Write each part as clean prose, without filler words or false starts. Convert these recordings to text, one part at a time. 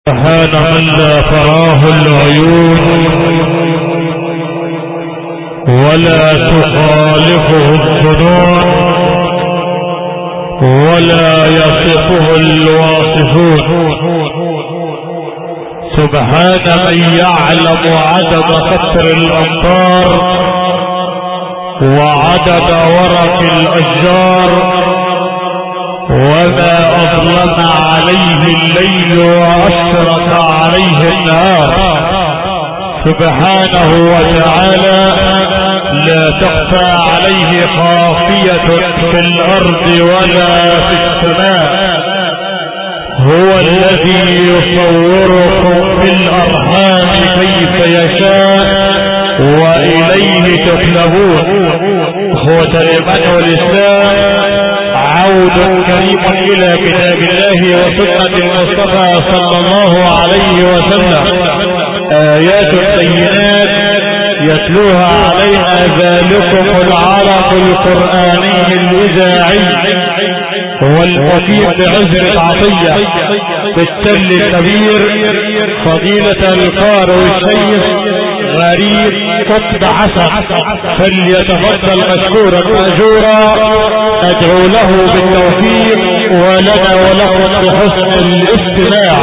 سبحان من لا تراه العيون ولا تخالفه الظنون ولا يصفه الواصفون. سبحان من يعلم عدد قطر الأمطار وعدد ورق الأشجار وما أظلم عليه الليل وأشرق عليه النهار. سبحانه وتعالى لا تخفى عليه خافية في الأرض ولا في السماء. هو الذي يصوركم في الأرحام كيف يشاء وإليه تقلبون. هو تريمان والإسلام عود كريم إلى كتاب الله وسنة المصطفى صلى الله عليه وسلم، آيات بينات يتلوها علينا ذلكم العرق القرآني الإذاعي والمفيد بعذر العطية بالسل الكبير فضيلة القارئ الشيخ غريب قطب حسن، فليتفضل مشكورا مأجورا. أدعو له بالتوفيق ولنا ولكم بحسن الاستماع.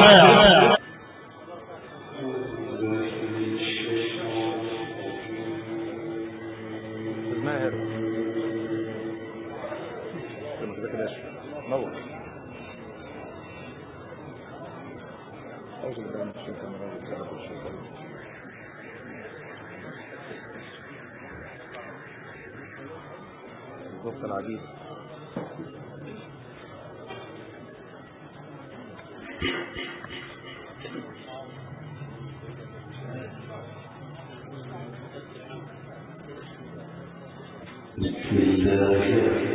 العديد بسم الله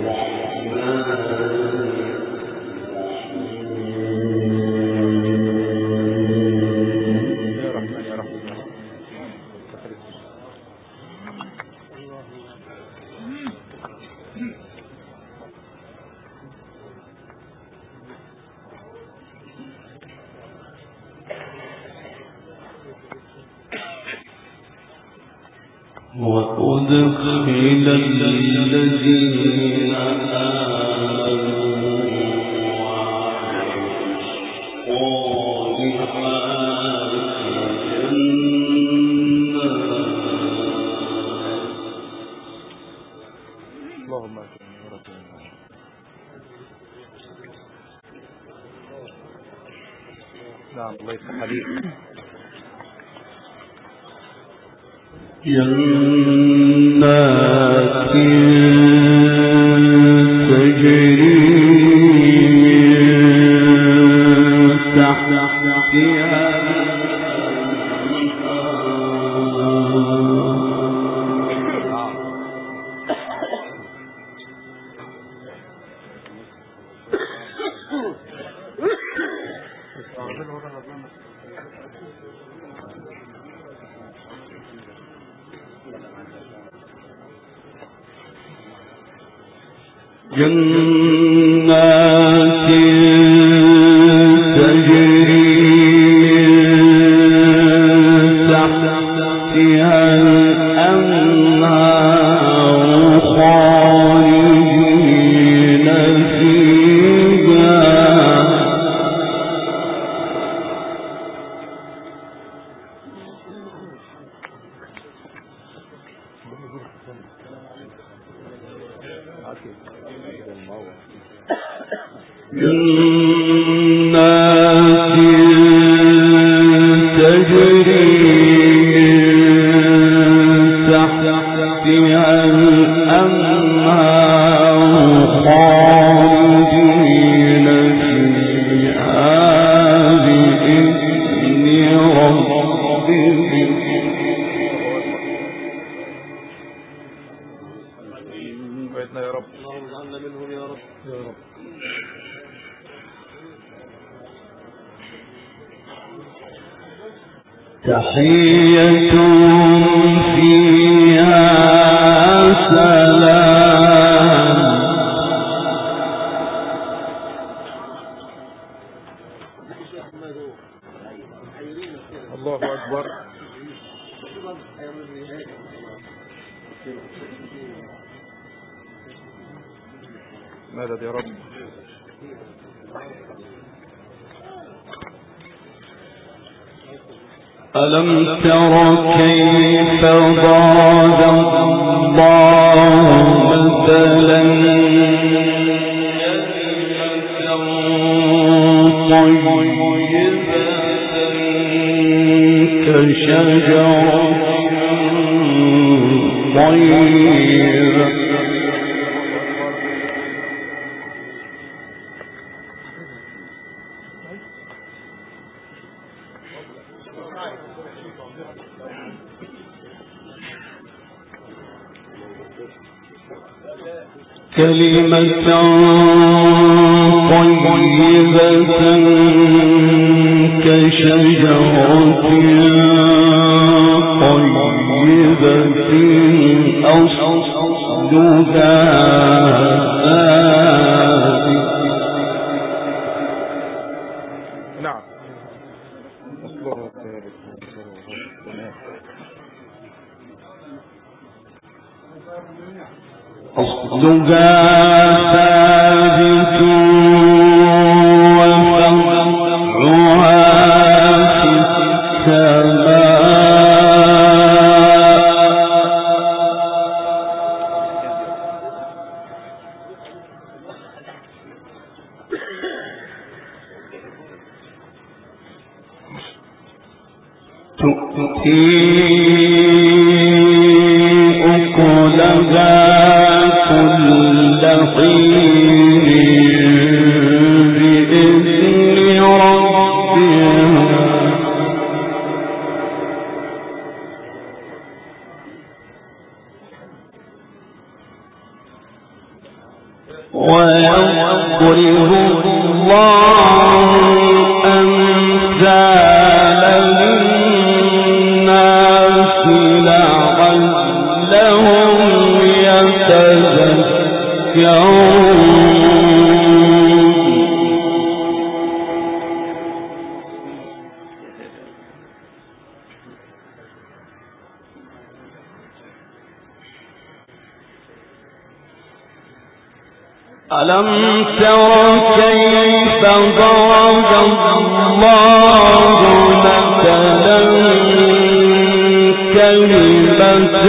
وأدخل الذين آمنوا وعملوا الصالحات جنات. اللهم نعم الله يفتح عليك. جنات تجري تحتها جنات تجري تحتها الأنهار خالدين فيها. جنات تجري تحتها الأنهار خالدين فيها بإذن ربهم. بيتنا يا رب، اللهم اجعلنا منهم يا رب يا رب. تحيتهم فيها سلام. الله أكبر. مدد يا رب. ألم تر كيف ضرب الله مثلا طيبة كشجرة طيبة كلمة طيبة كشجرة طيبة أصلها نعم أصلها ثابت. أصلها ثابت وفرعها في السماء تؤتي أكلها كل حين بإذن ربها ويضرب الله الأمثال للناس لعلهم ألم تر كيف ضرب الله مثلا كلمة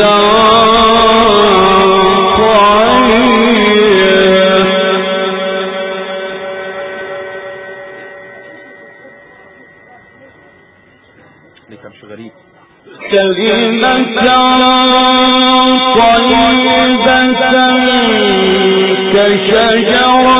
غريب. كلمة طيبة كشجرة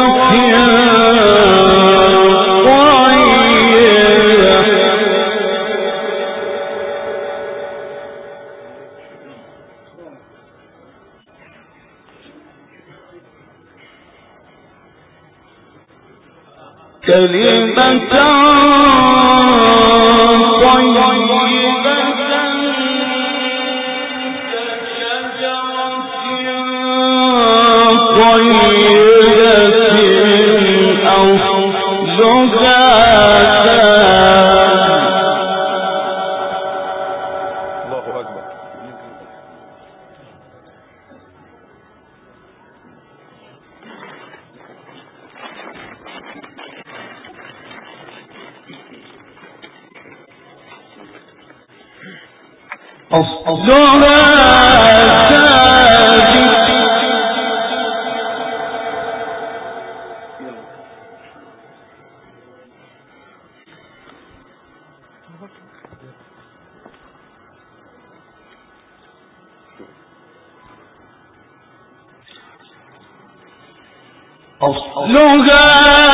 أصلها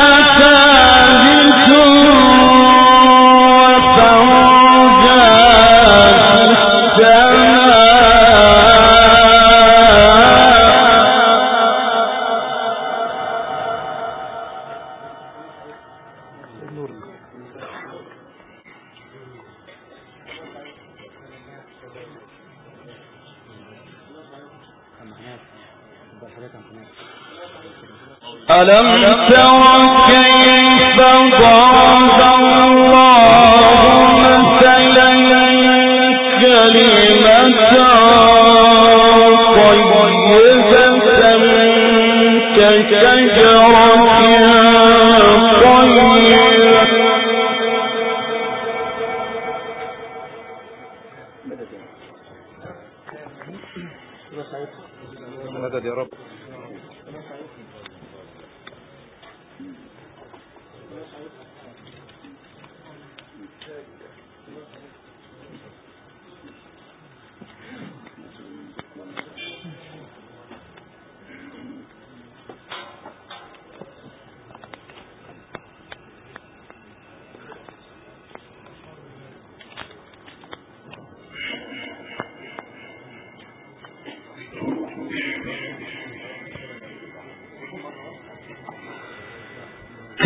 ثابت وفرعها في ألم تر كيف ضرب الله مثلا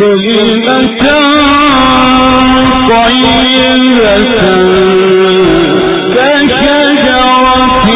كلمة طيبة كشجرة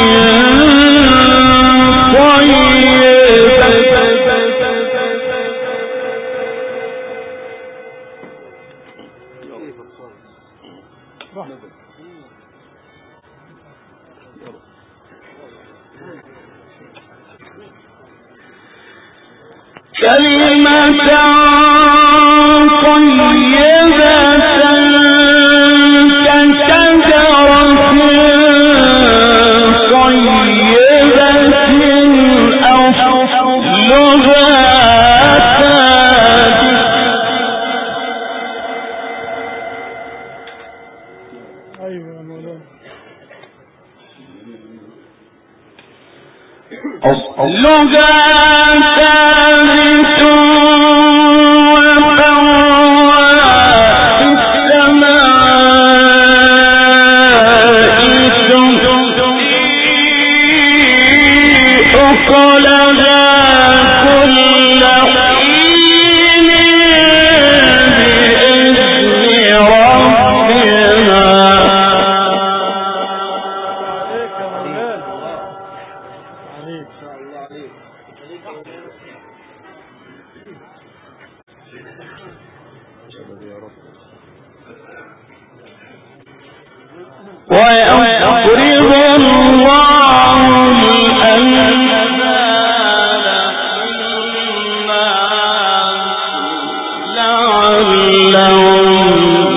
ويقرض الله الأمثال لعلهم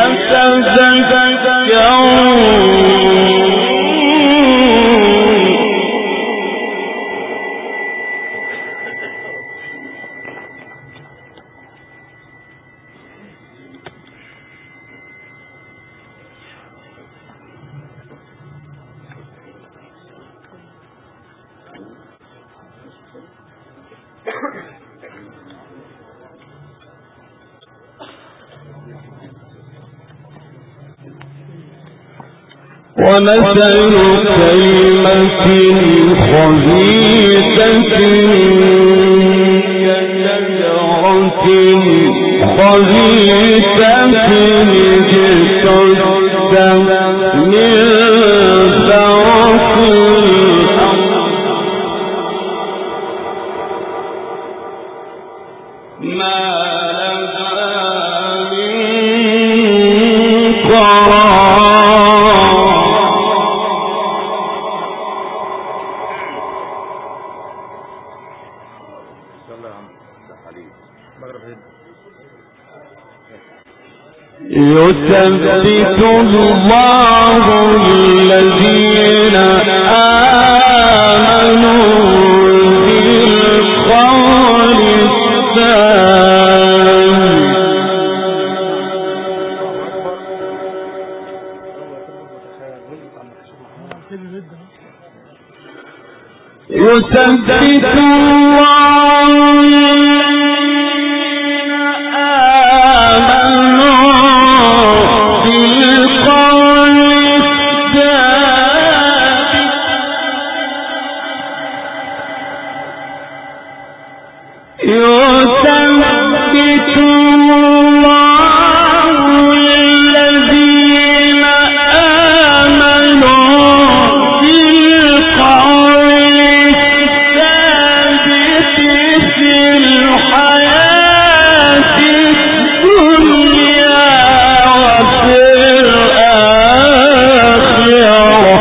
ومثل كلمة خبيثة كشجرة خبيثة اجتثت من فوق الأرض ما لها من قرار. يثبت الله الذين آمنوا بالقول الثابت. يثبت الله الذين آمنوا بالقول الثابت يثبت الله الذين آمنوا بالقول الثابت في الحياة الدنيا وفي الآخرة.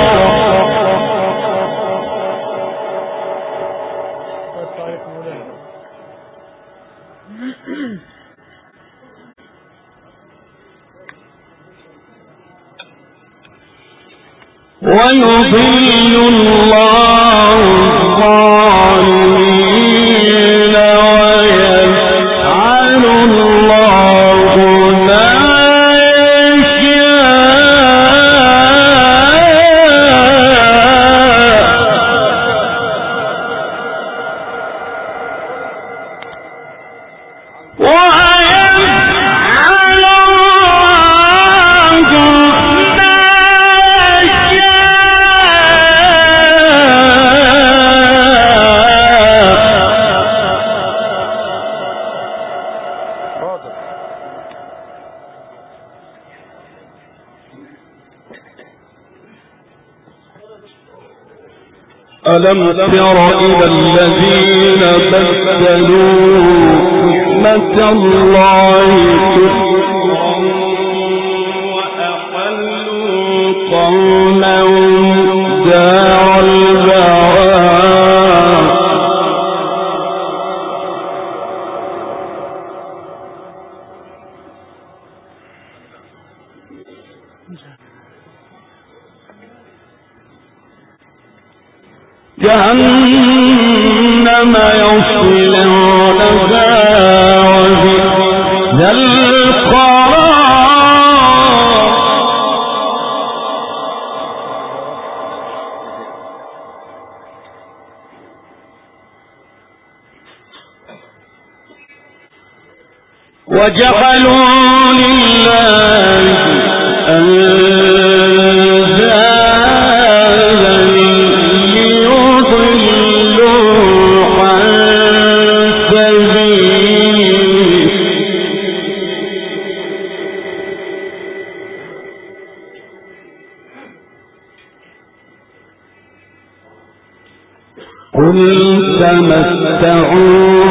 ويضل الله الظالمين ويفعل الله ما يشاء ألم تر إلى الذين بدلوا نعمة الله كفرا وأحلوا قومهم دار البوار جهنم يصلونها وبئس القرار وجعلوا لله قل تمتعوا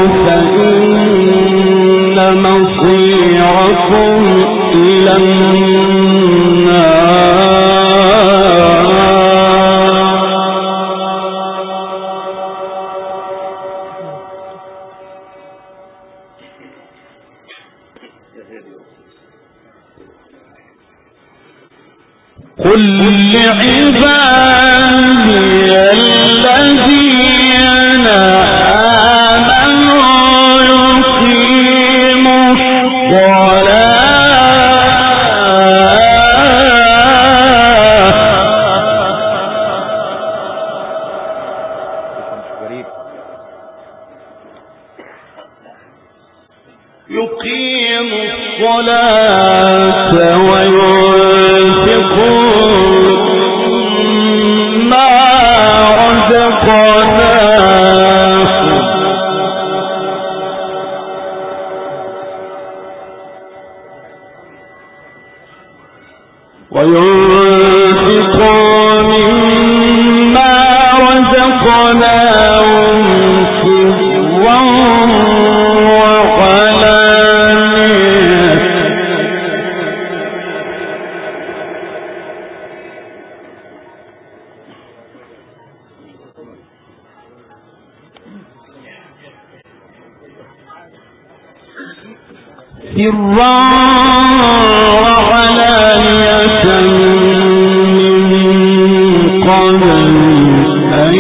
فإن مصيركم إلى النار قل لعبادي الذين آمنوا يقيموا الصلاة وينفقوا مما رزقناهم سرا وعلانية من قبل أن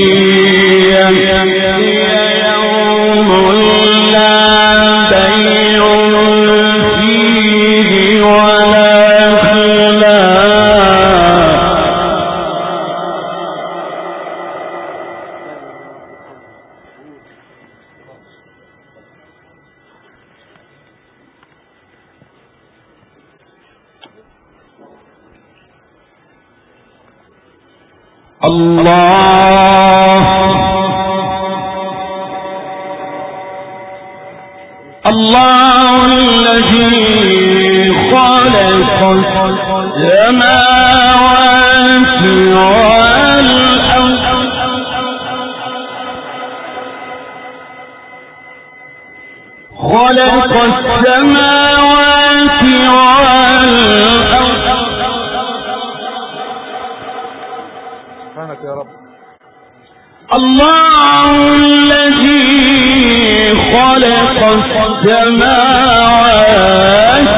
يأتي يوم لا بيع فيه ولا خلاف الله الذي خلق السماوات والأرض سبحانك يا رب. الله الذي خلق السماوات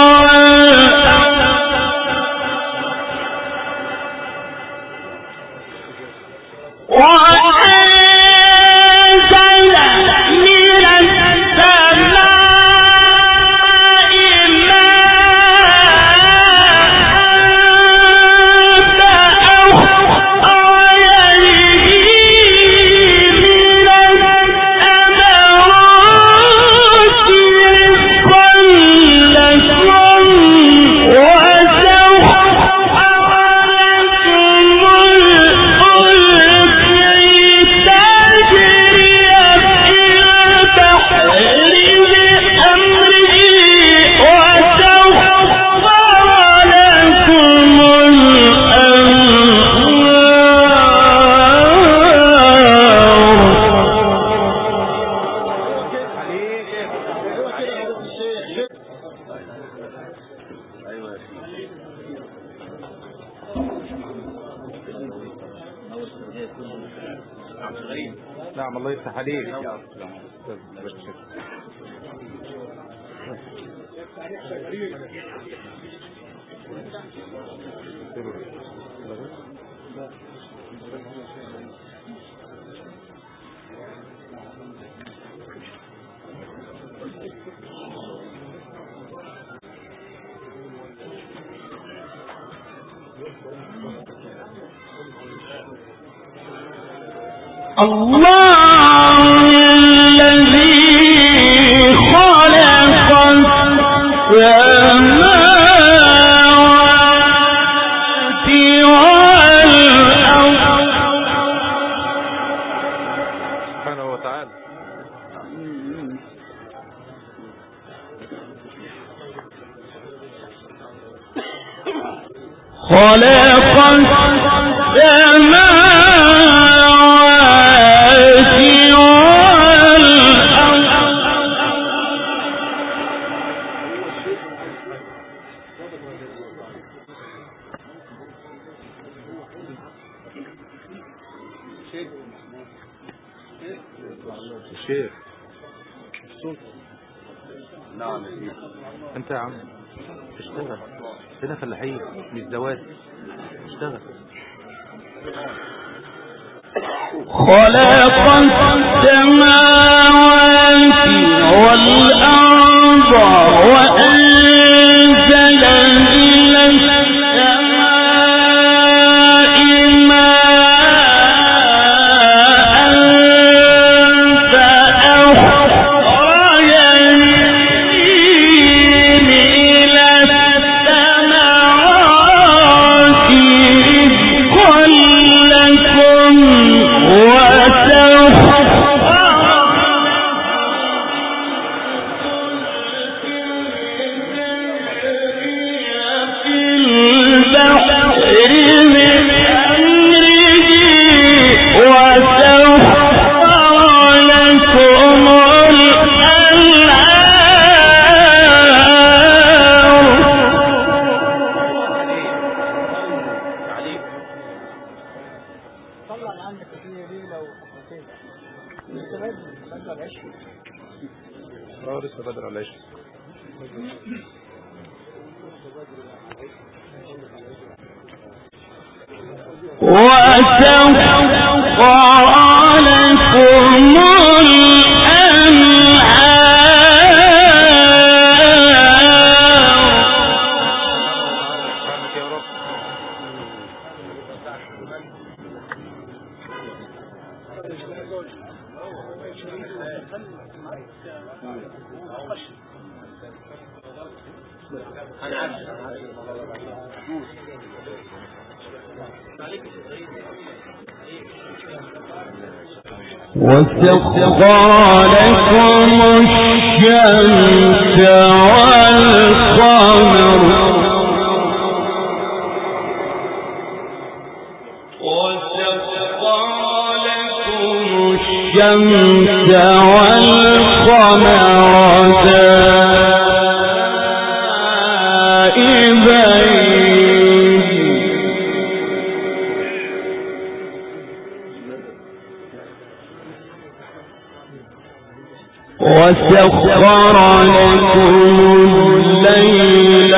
وأنزل من السماء ماء نعم الله يفتح عليك. الله الذي خلق السماوات والأرض سبحانه وتعالى. خلق السماوات الشيخ نعم انت يا عم اشتغل هنا فلاحين مش زواج اشتغل. خلق السماوات والأرض وأنزل من السماء ماء فأخرج به من الثمرات رزقا لكم لسه بدر على العشاء. وسخر لكم وسخر لكم الشمس والقمر الشمس والقمر دائبين وسخر لكم الليل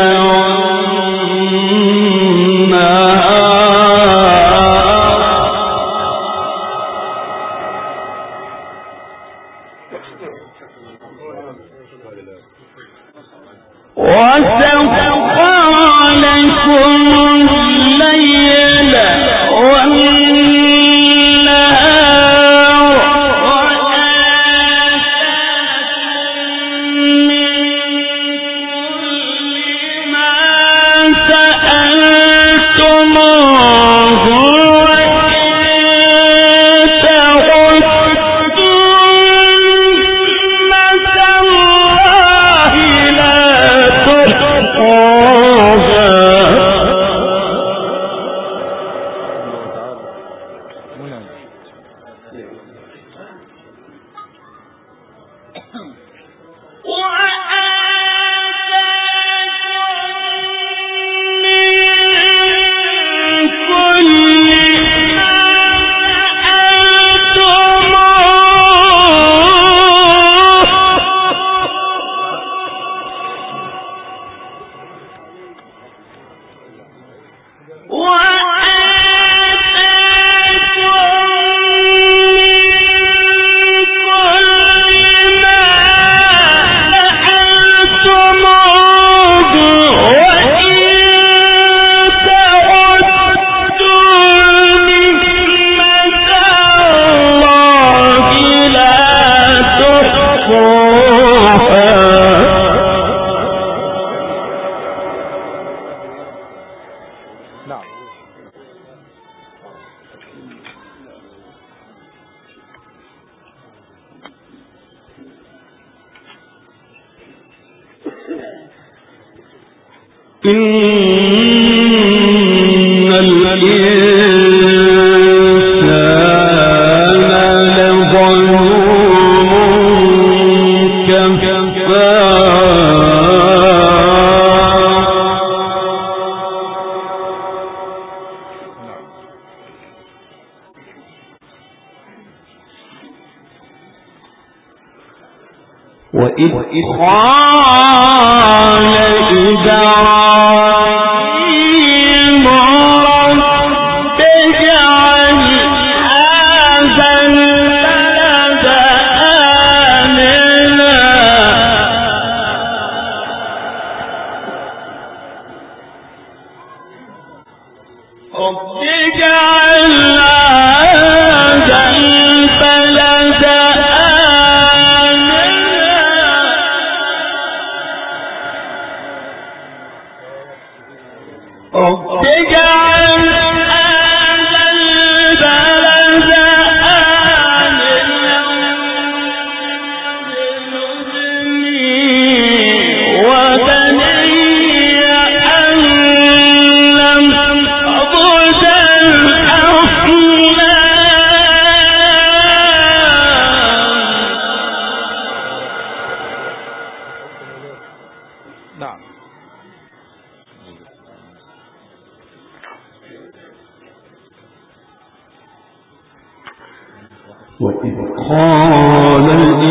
نعم. إن الإنسان لظلوم كفار. وإذ قال إبراهيم رب اجعل هذا البلد آمنا رب اجعل هذا البلد وإذ قال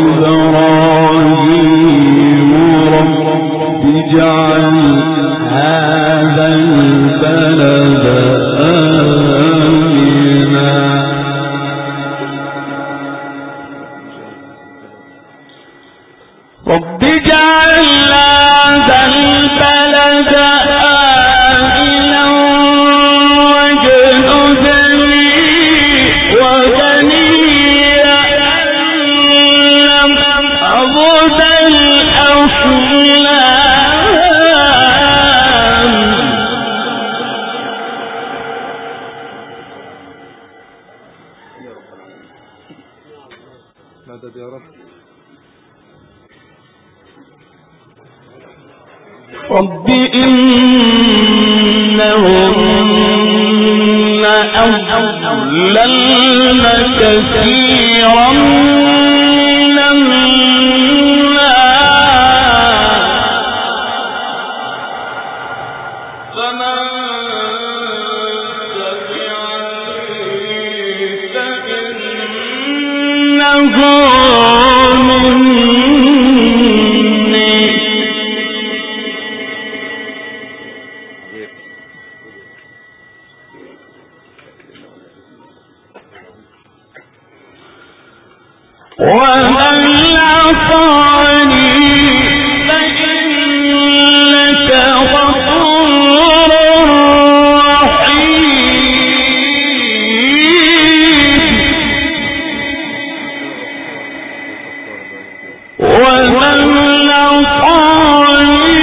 إبراهيم رب اجعل هذا البلد آمنا رب اجعل هذا البلد آمنا واجنبني وبني عبد الأصنام. مدد يا رب. رب إنهن أضللن كثيرا ومن عصاني فإنك غفور رحيم ومن عصاني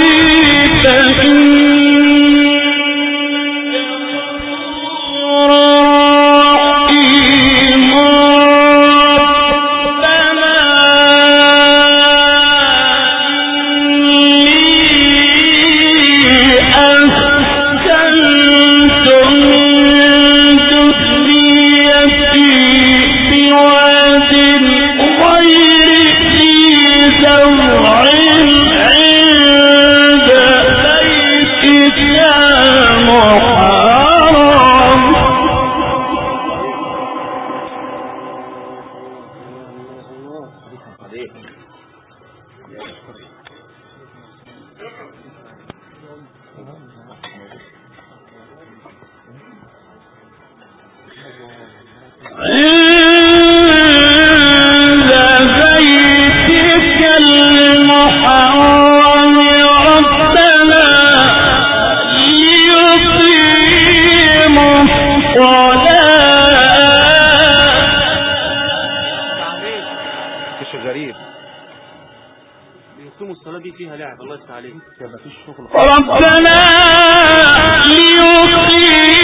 ربنا ليقيموا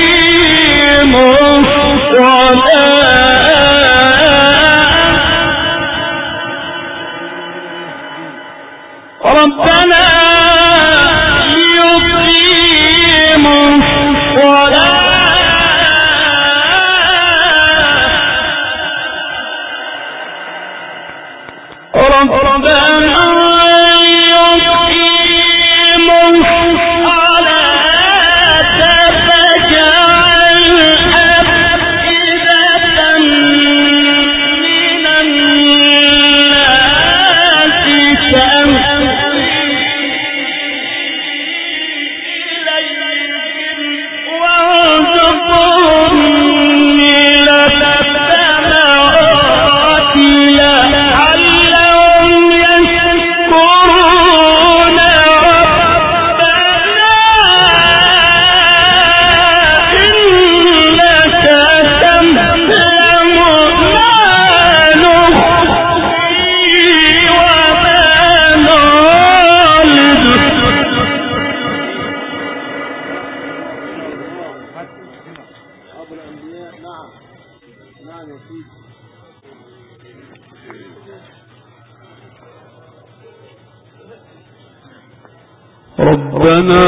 ربنا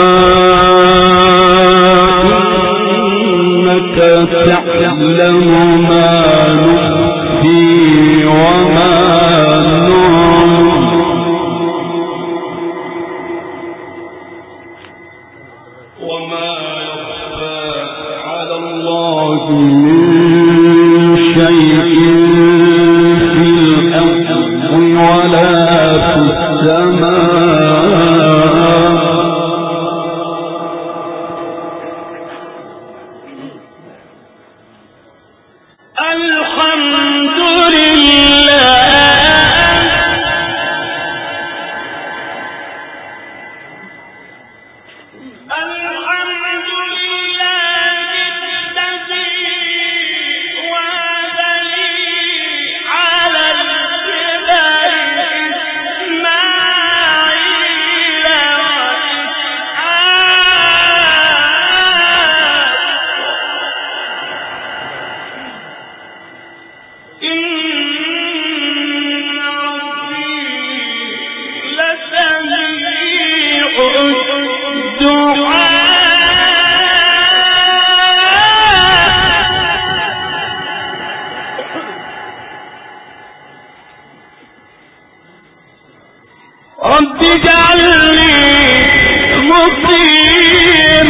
إنك تعلم ما نخفي وما نعلم وما يخفى على الله من شيء في الأرض ولا في السماء رب اجعلني مقيم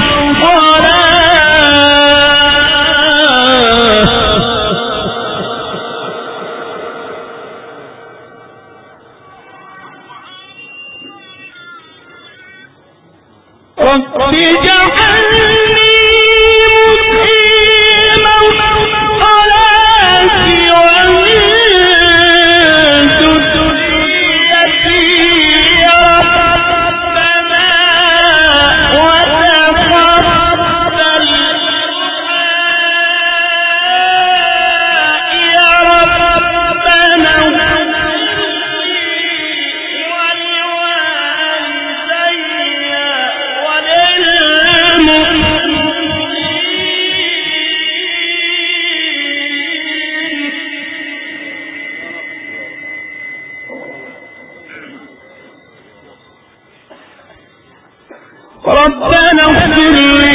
ربنا اغفر لي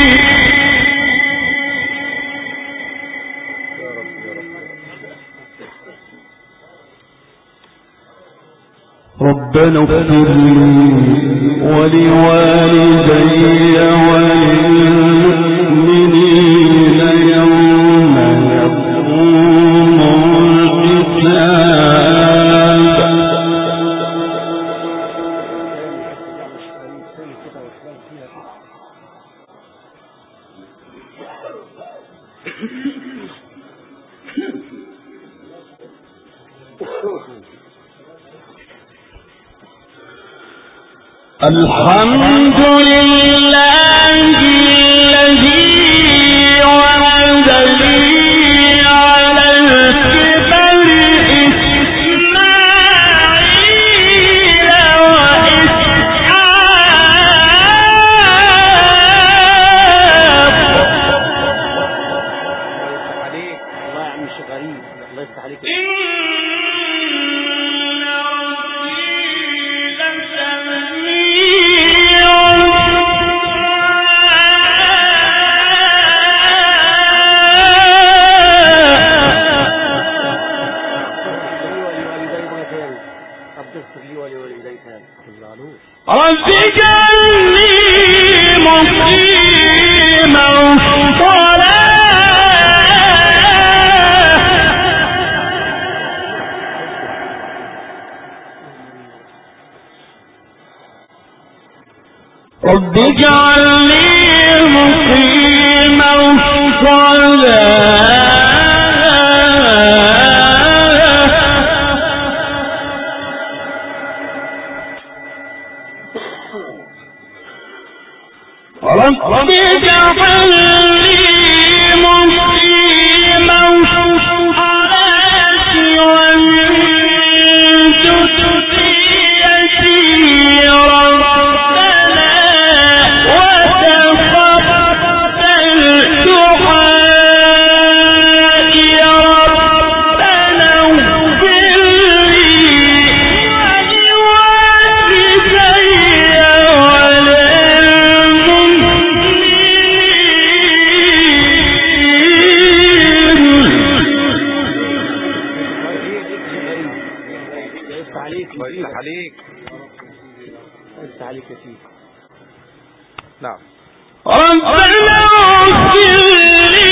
ربنا اغفر لي ولوالدي وللمؤمنين يوم يقوم الحساب الحمد لله الذي وعد لي على الكبر إسماعيل رب اجعلني مقيم رب اجعلني مقيم الصلاة رب اجعلني مقيم الصلاة ومن ذريتي ربنا وتقبل دعائي عليك. انت عليك يا سيدي. نعم. ربنا اغفر لي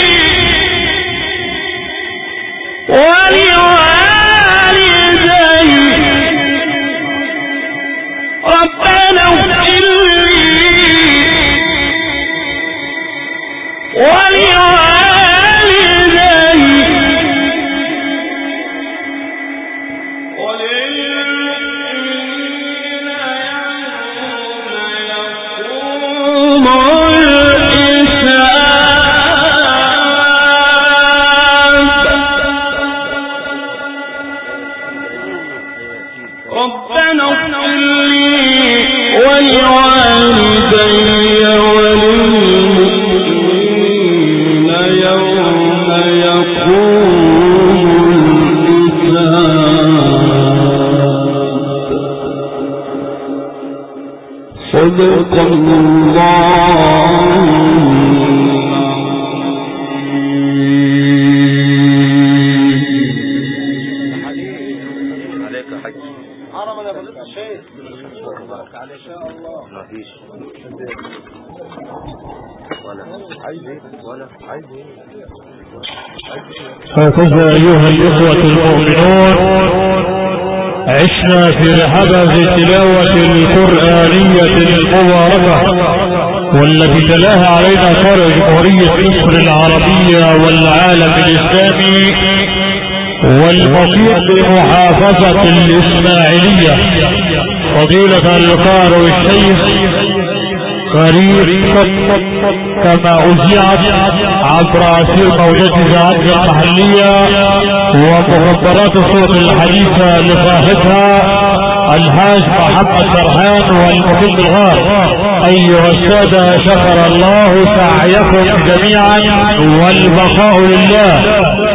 ولوالدي ربنا اغفر لي ولوالدي وللمؤمنين يوم يقوم ربنا اغفر لي ولوالدي وللمؤمنين يوم يقوم الحساب صدق هكذا أيها الإخوة المؤمنون عشنا في رحبة التلاوة القرآنية المباركة والتي تلاها علينا قارئ جمهورية مصر العربية والعالم الإسلامي والمقيم بمحافظة الإسماعيلية فضيلة القارئ الشيخ قريب كما أذيعت عبر أثير موجات إذاعات المحلية ومخبرات الصوت الحديثة لصاحبها الحاج محمد فرحان والمقيم بالغار. أيها السادة شكر الله سعيكم جميعا والبقاء لله.